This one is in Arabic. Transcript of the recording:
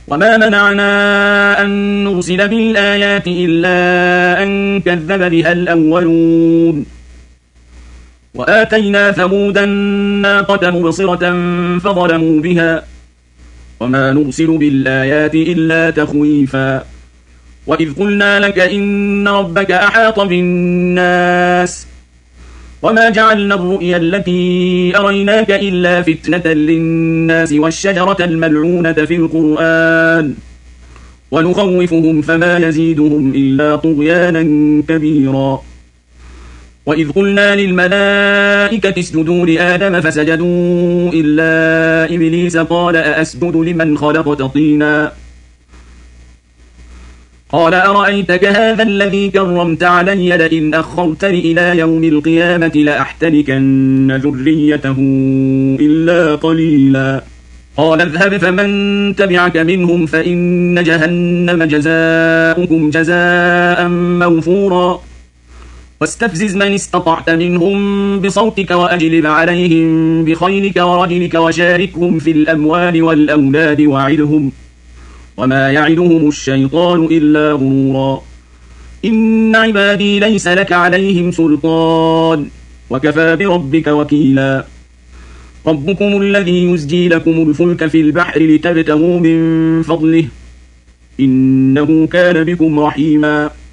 وما منعنا أن نرسل بالآيات إلا أن كذب بها الأولون وآتينا ثمود الناقة مبصرة فظلموا بها وما نرسل بالآيات إلا تخويفا وإذ قلنا لك إن ربك أحاط بالناس وما جعلنا الرؤيا التي أريناك إلا فتنة للناس والشجرة الملعونة في القرآن ونخوفهم فما يزيدهم إلا طغيانا كبيرا وإذ قلنا للملائكة اسجدوا لآدم فسجدوا إلا إبليس قال أأسجد لمن خلقت طينا قال أرأيتك هذا الذي كرمت علي لئن أخرتني إلى يوم القيامة لأحتركن ذريته إلا قليلا قال اذهب فمن تبعك منهم فإن جهنم جزاؤكم جزاء موفورا واستفزز من استطعت منهم بصوتك وأجلب عليهم بخيلك ورجلك وشاركهم في الأموال والأولاد وعدهم وما يعدهم الشيطان إلا غرورا إن عبادي ليس لك عليهم سلطان وكفى بربك وكيلا ربكم الذي يزجي لكم الفلك في البحر لتبتغوا من فضله إنه كان بكم رحيما